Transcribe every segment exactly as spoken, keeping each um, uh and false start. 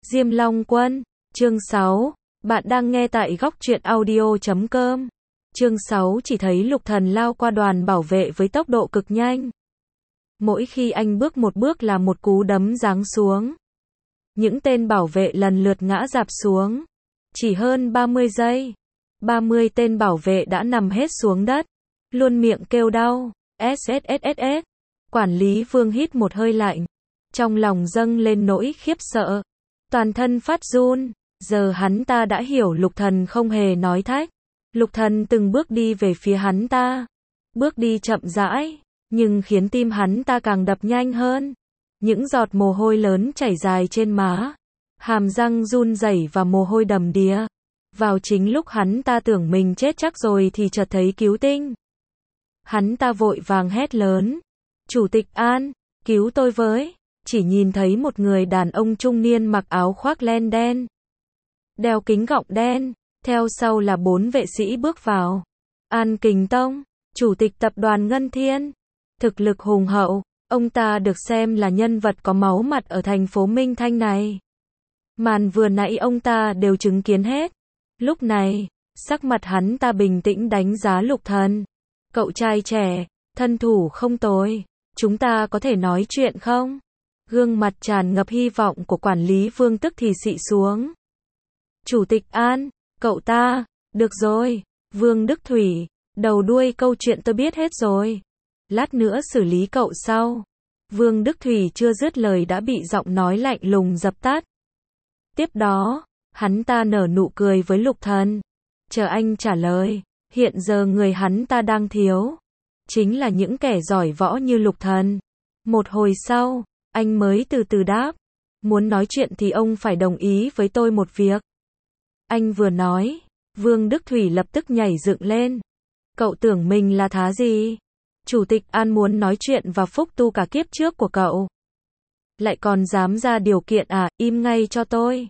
Diêm Long Quân, chương sáu, bạn đang nghe tại góc truyện audio chấm com. Chương sáu chỉ thấy Lục Thần lao qua đoàn bảo vệ với tốc độ cực nhanh. Mỗi khi anh bước một bước là một cú đấm giáng xuống. Những tên bảo vệ lần lượt ngã rạp xuống. Chỉ hơn ba mươi giây, ba mươi tên bảo vệ đã nằm hết xuống đất, luôn miệng kêu đau. ét ét ét ét ét. Quản lý Vương hít một hơi lạnh, trong lòng dâng lên nỗi khiếp sợ, toàn thân phát run. Giờ hắn ta đã hiểu Lục Thần không hề nói thách. Lục Thần từng bước đi về phía hắn ta, bước đi chậm rãi, nhưng khiến tim hắn ta càng đập nhanh hơn. Những giọt mồ hôi lớn chảy dài trên má, hàm răng run rẩy và mồ hôi đầm đìa. Vào chính lúc hắn ta tưởng mình chết chắc rồi thì chợt thấy cứu tinh. Hắn ta vội vàng hét lớn, "Chủ tịch An, cứu tôi với!" Chỉ nhìn thấy một người đàn ông trung niên mặc áo khoác len đen, đeo kính gọng đen, theo sau là bốn vệ sĩ bước vào. An Kình Tông, chủ tịch tập đoàn Ngân Thiên, thực lực hùng hậu, ông ta được xem là nhân vật có máu mặt ở thành phố Minh Thanh này. Màn vừa nãy ông ta đều chứng kiến hết. Lúc này, sắc mặt hắn ta bình tĩnh đánh giá Lục Thần. "Cậu trai trẻ, thân thủ không tồi, chúng ta có thể nói chuyện không?" Gương mặt tràn ngập hy vọng của quản lý Vương tức thì xị xuống. "Chủ tịch An, cậu ta, được rồi, Vương Đức Thủy, đầu đuôi câu chuyện tôi biết hết rồi. Lát nữa xử lý cậu sau." Vương Đức Thủy chưa dứt lời đã bị giọng nói lạnh lùng dập tắt. Tiếp đó, hắn ta nở nụ cười với Lục Thần. "Chờ anh trả lời, hiện giờ người hắn ta đang thiếu chính là những kẻ giỏi võ như Lục Thần." Một hồi sau, anh mới từ từ đáp, "Muốn nói chuyện thì ông phải đồng ý với tôi một việc." Anh vừa nói, Vương Đức Thủy lập tức nhảy dựng lên. "Cậu tưởng mình là thá gì? Chủ tịch An muốn nói chuyện và phúc tu cả kiếp trước của cậu, lại còn dám ra điều kiện à? Im ngay cho tôi."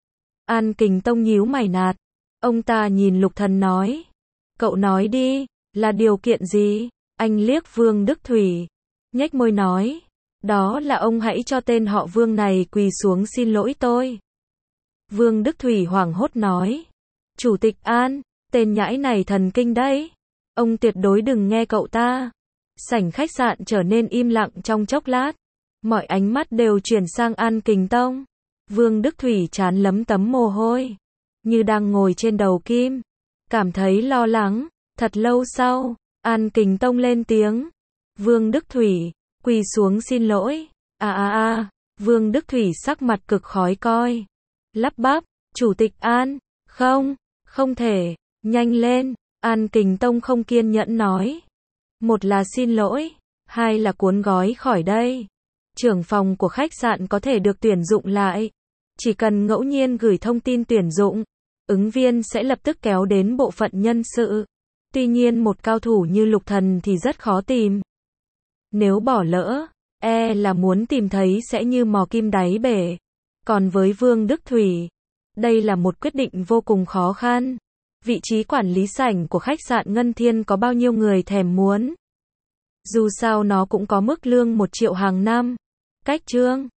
An Kình Tông nhíu mày nạt. Ông ta nhìn Lục Thần nói, "Cậu nói đi, là điều kiện gì?" Anh liếc Vương Đức Thủy, nhếch môi nói, "Đó là ông hãy cho tên họ Vương này quỳ xuống xin lỗi tôi." Vương Đức Thủy hoảng hốt nói, "Chủ tịch An, tên nhãi này thần kinh đấy. Ông tuyệt đối đừng nghe cậu ta." Sảnh khách sạn trở nên im lặng trong chốc lát. Mọi ánh mắt đều chuyển sang An Kình Tông. Vương Đức Thủy trán lấm tấm mồ hôi, như đang ngồi trên đầu kim, cảm thấy lo lắng. Thật lâu sau, An Kình Tông lên tiếng, "Vương Đức Thủy, quỳ xuống xin lỗi." À à à, Vương Đức Thủy sắc mặt cực khó coi, lắp bắp, "Chủ tịch An, không, không thể, nhanh lên." An Kình Tông không kiên nhẫn nói, "Một là xin lỗi, hai là cuốn gói khỏi đây. Trưởng phòng của khách sạn có thể được tuyển dụng lại. Chỉ cần ngẫu nhiên gửi thông tin tuyển dụng, ứng viên sẽ lập tức kéo đến bộ phận nhân sự. Tuy nhiên một cao thủ như Lục Thần thì rất khó tìm. Nếu bỏ lỡ, e là muốn tìm thấy sẽ như mò kim đáy bể. Còn với Vương Đức Thủy, đây là một quyết định vô cùng khó khăn. Vị trí quản lý sảnh của khách sạn Ngân Thiên có bao nhiêu người thèm muốn. Dù sao nó cũng có mức lương một triệu hàng năm. Cách chương